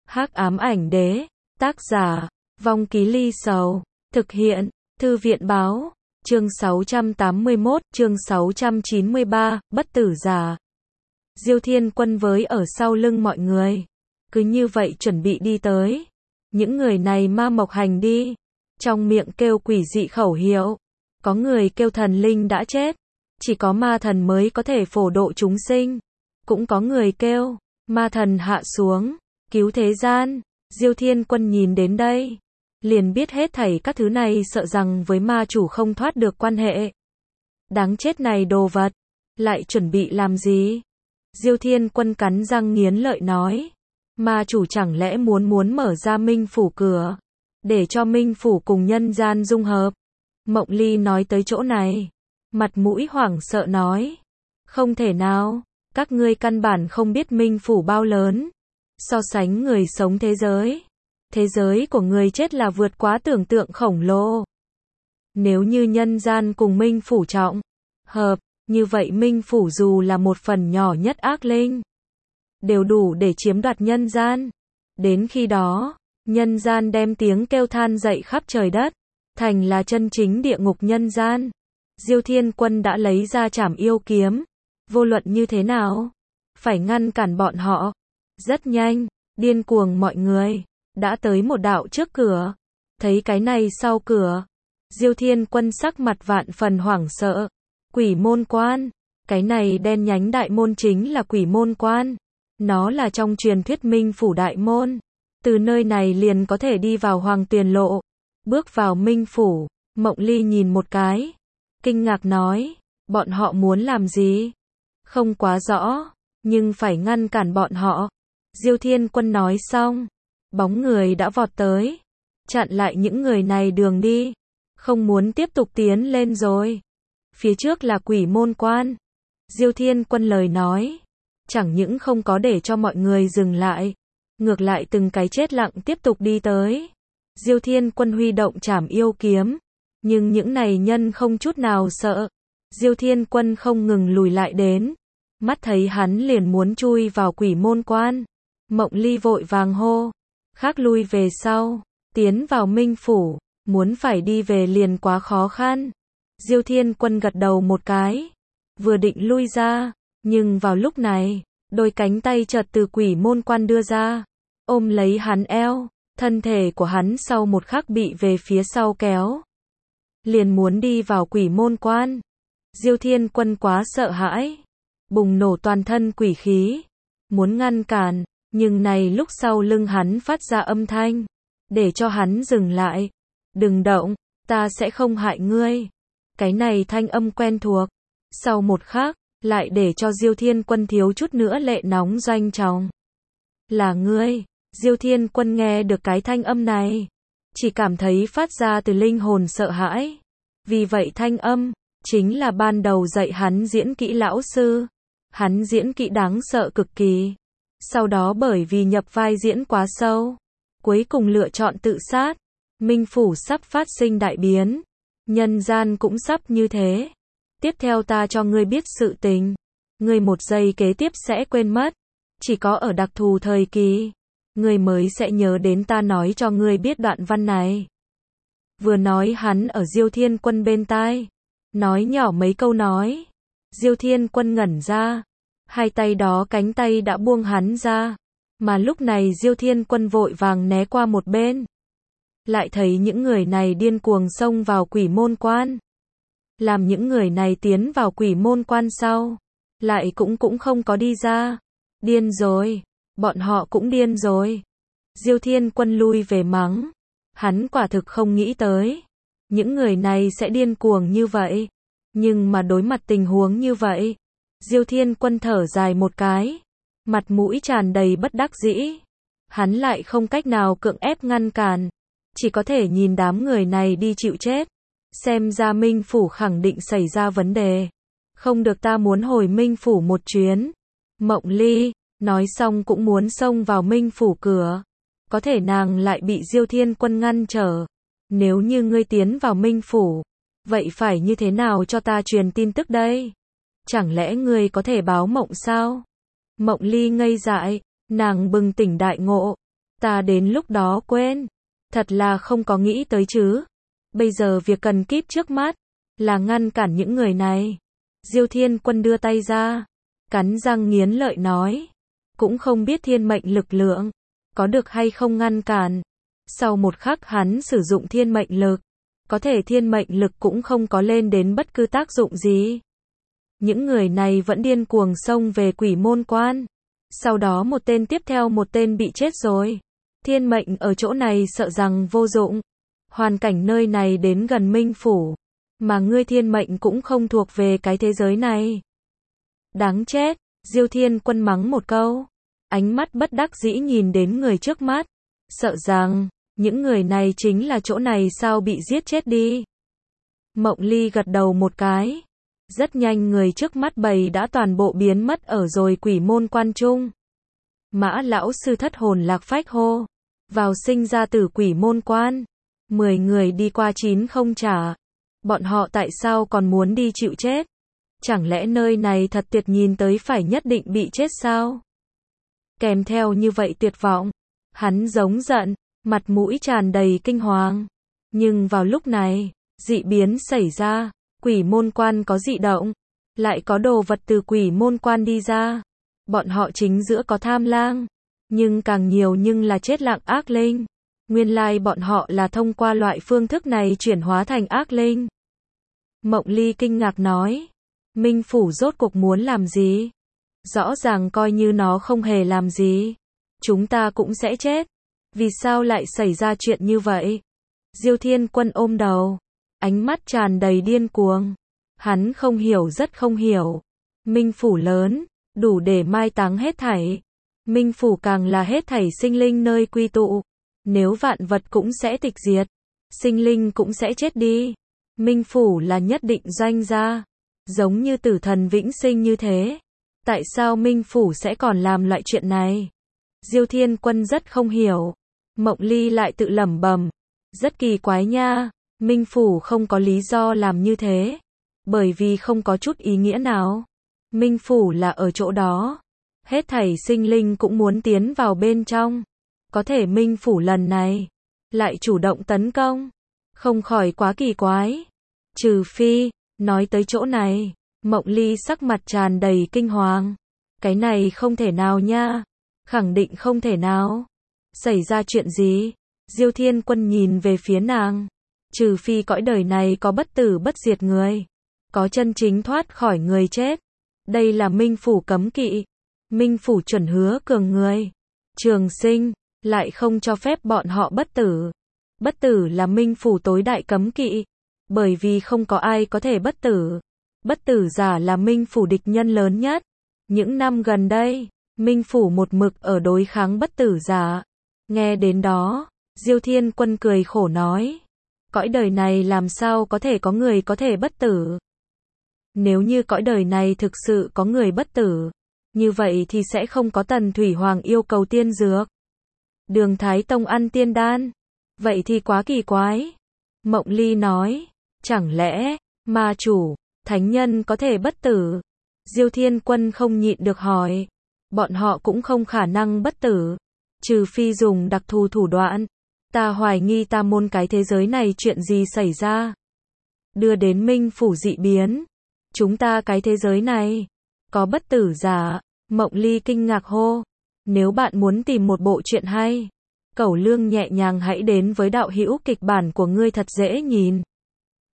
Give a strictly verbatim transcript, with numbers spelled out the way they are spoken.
Hắc ám ảnh đế, tác giả, Vong Ký Ly Sầu, thực hiện, Thư viện báo, chương sáu trăm tám mươi mốt, chương sáu trăm chín mươi ba, bất tử giả. Diêu Thiên Quân với ở sau lưng mọi người, cứ như vậy chuẩn bị đi tới. Những người này ma mộc hành đi, trong miệng kêu quỷ dị khẩu hiệu, có người kêu thần linh đã chết, chỉ có ma thần mới có thể phổ độ chúng sinh, cũng có người kêu, ma thần hạ xuống, cứu thế gian. Diêu Thiên Quân nhìn đến đây, liền biết hết thảy các thứ này sợ rằng với ma chủ không thoát được quan hệ. Đáng chết này đồ vật, lại chuẩn bị làm gì? Diêu Thiên Quân cắn răng nghiến lợi nói, ma chủ chẳng lẽ muốn muốn mở ra Minh Phủ cửa, để cho Minh Phủ cùng nhân gian dung hợp? Mộng Ly nói tới chỗ này, mặt mũi hoảng sợ nói, không thể nào, các ngươi căn bản không biết Minh Phủ bao lớn, so sánh người sống thế giới. Thế giới của người chết là vượt quá tưởng tượng khổng lồ. Nếu như nhân gian cùng Minh Phủ trọng hợp, như vậy Minh Phủ dù là một phần nhỏ nhất ác linh, đều đủ để chiếm đoạt nhân gian. Đến khi đó, nhân gian đem tiếng kêu than dậy khắp trời đất, thành là chân chính địa ngục nhân gian. Diêu Thiên Quân đã lấy ra trảm yêu kiếm, vô luận như thế nào, phải ngăn cản bọn họ. Rất nhanh, điên cuồng mọi người đã tới một đạo trước cửa. Thấy cái này sau cửa, Diêu Thiên Quân sắc mặt vạn phần hoảng sợ. Quỷ môn quan, cái này đen nhánh đại môn chính là quỷ môn quan. Nó là trong truyền thuyết Minh Phủ đại môn. Từ nơi này liền có thể đi vào Hoàng Tuyền lộ. Bước vào Minh Phủ, Mộng Ly nhìn một cái, kinh ngạc nói, bọn họ muốn làm gì? Không quá rõ, nhưng phải ngăn cản bọn họ. Diêu Thiên Quân nói xong, bóng người đã vọt tới, chặn lại những người này đường đi, không muốn tiếp tục tiến lên rồi. Phía trước là quỷ môn quan. Diêu Thiên Quân lời nói, chẳng những không có để cho mọi người dừng lại, ngược lại từng cái chết lặng tiếp tục đi tới. Diêu Thiên Quân huy động trảm yêu kiếm, nhưng những này nhân không chút nào sợ. Diêu Thiên Quân không ngừng lùi lại đến, mắt thấy hắn liền muốn chui vào quỷ môn quan. Mộng Ly vội vàng hô, khác lui về sau, tiến vào Minh Phủ, muốn phải đi về liền quá khó khăn. Diêu Thiên Quân gật đầu một cái, vừa định lui ra, nhưng vào lúc này, đôi cánh tay chợt từ quỷ môn quan đưa ra, ôm lấy hắn eo, thân thể của hắn sau một khắc bị về phía sau kéo, liền muốn đi vào quỷ môn quan. Diêu Thiên Quân quá sợ hãi, bùng nổ toàn thân quỷ khí, muốn ngăn cản, nhưng này lúc sau lưng hắn phát ra âm thanh, để cho hắn dừng lại. Đừng động, ta sẽ không hại ngươi. Cái này thanh âm quen thuộc, sau một khắc, lại để cho Diêu Thiên Quân thiếu chút nữa lệ nóng doanh trọng. Là ngươi? Diêu Thiên Quân nghe được cái thanh âm này, chỉ cảm thấy phát ra từ linh hồn sợ hãi. Vì vậy thanh âm, chính là ban đầu dạy hắn diễn kỹ lão sư. Hắn diễn kỹ đáng sợ cực kỳ. Sau đó bởi vì nhập vai diễn quá sâu, cuối cùng lựa chọn tự sát. Minh Phủ sắp phát sinh đại biến, nhân gian cũng sắp như thế. Tiếp theo ta cho ngươi biết sự tình, ngươi một giây kế tiếp sẽ quên mất, chỉ có ở đặc thù thời kỳ, ngươi mới sẽ nhớ đến ta nói cho ngươi biết đoạn văn này. Vừa nói hắn ở Diêu Thiên Quân bên tai, nói nhỏ mấy câu nói. Diêu Thiên Quân ngẩn ra, hai tay đó cánh tay đã buông hắn ra, mà lúc này Diêu Thiên Quân vội vàng né qua một bên. Lại thấy những người này điên cuồng xông vào quỷ môn quan. Làm những người này tiến vào quỷ môn quan sau, lại cũng cũng không có đi ra. Điên rồi, bọn họ cũng điên rồi. Diêu Thiên Quân lui về mắng, hắn quả thực không nghĩ tới, những người này sẽ điên cuồng như vậy. Nhưng mà đối mặt tình huống như vậy, Diêu Thiên Quân thở dài một cái, mặt mũi tràn đầy bất đắc dĩ. Hắn lại không cách nào cưỡng ép ngăn cản, chỉ có thể nhìn đám người này đi chịu chết. Xem ra Minh Phủ khẳng định xảy ra vấn đề. Không được, ta muốn hồi Minh Phủ một chuyến. Mộng Ly, nói xong cũng muốn xông vào Minh Phủ cửa. Có thể nàng lại bị Diêu Thiên Quân ngăn trở. Nếu như ngươi tiến vào Minh Phủ, vậy phải như thế nào cho ta truyền tin tức đây? Chẳng lẽ ngươi có thể báo mộng sao? Mộng Ly ngây dại, nàng bừng tỉnh đại ngộ. Ta đến lúc đó quên. Thật là không có nghĩ tới chứ. Bây giờ việc cần kíp trước mắt là ngăn cản những người này. Diêu Thiên Quân đưa tay ra, cắn răng nghiến lợi nói. Cũng không biết thiên mệnh lực lượng có được hay không ngăn cản. Sau một khắc hắn sử dụng thiên mệnh lực, có thể thiên mệnh lực cũng không có lên đến bất cứ tác dụng gì. Những người này vẫn điên cuồng xông về Quỷ Môn Quan. Sau đó một tên tiếp theo một tên bị chết rồi. Thiên mệnh ở chỗ này sợ rằng vô dụng. Hoàn cảnh nơi này đến gần Minh Phủ, mà ngươi thiên mệnh cũng không thuộc về cái thế giới này. Đáng chết, Diêu Thiên Quân mắng một câu. Ánh mắt bất đắc dĩ nhìn đến người trước mắt. Sợ rằng, những người này chính là chỗ này sao bị giết chết đi. Mộng Ly gật đầu một cái. Rất nhanh người trước mắt bầy đã toàn bộ biến mất ở rồi Quỷ Môn Quan trung. Mã lão sư thất hồn lạc phách hô. Vào sinh ra tử Quỷ Môn Quan. Mười người đi qua chín không trả. Bọn họ tại sao còn muốn đi chịu chết? Chẳng lẽ nơi này thật tuyệt nhìn tới phải nhất định bị chết sao? Kèm theo như vậy tuyệt vọng. Hắn giống giận, mặt mũi tràn đầy kinh hoàng. Nhưng vào lúc này, dị biến xảy ra. Quỷ Môn Quan có dị động. Lại có đồ vật từ Quỷ Môn Quan đi ra. Bọn họ chính giữa có tham lang. Nhưng càng nhiều nhưng là chết lặng ác linh. Nguyên lai bọn họ là thông qua loại phương thức này chuyển hóa thành ác linh. Mộng Ly kinh ngạc nói. Minh Phủ rốt cuộc muốn làm gì? Rõ ràng coi như nó không hề làm gì. Chúng ta cũng sẽ chết. Vì sao lại xảy ra chuyện như vậy? Diêu Thiên Quân ôm đầu. Ánh mắt tràn đầy điên cuồng. Hắn không hiểu rất không hiểu. Minh Phủ lớn, đủ để mai táng hết thảy. Minh Phủ càng là hết thảy sinh linh nơi quy tụ. Nếu vạn vật cũng sẽ tịch diệt, sinh linh cũng sẽ chết đi. Minh Phủ là nhất định doanh gia. Giống như tử thần vĩnh sinh như thế. Tại sao Minh Phủ sẽ còn làm loại chuyện này? Diêu Thiên Quân rất không hiểu. Mộng Ly lại tự lẩm bẩm. Rất kỳ quái nha. Minh Phủ không có lý do làm như thế. Bởi vì không có chút ý nghĩa nào. Minh Phủ là ở chỗ đó. Hết thảy sinh linh cũng muốn tiến vào bên trong. Có thể Minh Phủ lần này lại chủ động tấn công. Không khỏi quá kỳ quái. Trừ phi, nói tới chỗ này, Mộng Ly sắc mặt tràn đầy kinh hoàng. Cái này không thể nào nha. Khẳng định không thể nào. Xảy ra chuyện gì? Diêu Thiên Quân nhìn về phía nàng. Trừ phi cõi đời này có bất tử bất diệt người. Có chân chính thoát khỏi người chết. Đây là Minh Phủ cấm kỵ. Minh Phủ chuẩn hứa cường người. Trường sinh, lại không cho phép bọn họ bất tử. Bất tử là Minh Phủ tối đại cấm kỵ. Bởi vì không có ai có thể bất tử. Bất tử giả là Minh Phủ địch nhân lớn nhất. Những năm gần đây, Minh Phủ một mực ở đối kháng bất tử giả. Nghe đến đó, Diêu Thiên Quân cười khổ nói. Cõi đời này làm sao có thể có người có thể bất tử? Nếu như cõi đời này thực sự có người bất tử, như vậy thì sẽ không có Tần Thủy Hoàng yêu cầu tiên dược. Đường Thái Tông ăn tiên đan. Vậy thì quá kỳ quái. Mộng Ly nói. Chẳng lẽ, ma chủ, thánh nhân có thể bất tử? Diêu Thiên Quân không nhịn được hỏi. Bọn họ cũng không khả năng bất tử. Trừ phi dùng đặc thù thủ đoạn. Ta hoài nghi ta môn cái thế giới này chuyện gì xảy ra. Đưa đến Minh Phủ dị biến. Chúng ta cái thế giới này có bất tử giả. Mộng Ly kinh ngạc hô. Nếu bạn muốn tìm một bộ truyện hay, Cẩu Lương nhẹ nhàng hãy đến với đạo hữu kịch bản của ngươi thật dễ nhìn.